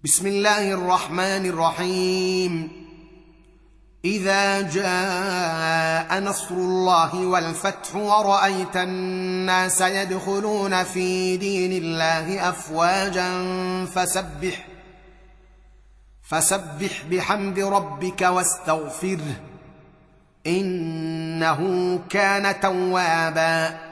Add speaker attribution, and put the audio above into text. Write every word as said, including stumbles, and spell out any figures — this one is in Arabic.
Speaker 1: بسم الله الرحمن الرحيم. إذا جاء نصر الله والفتح ورأيت الناس يدخلون في دين الله أفواجا فسبح فسبح بحمد ربك واستغفره إنه كان توابا.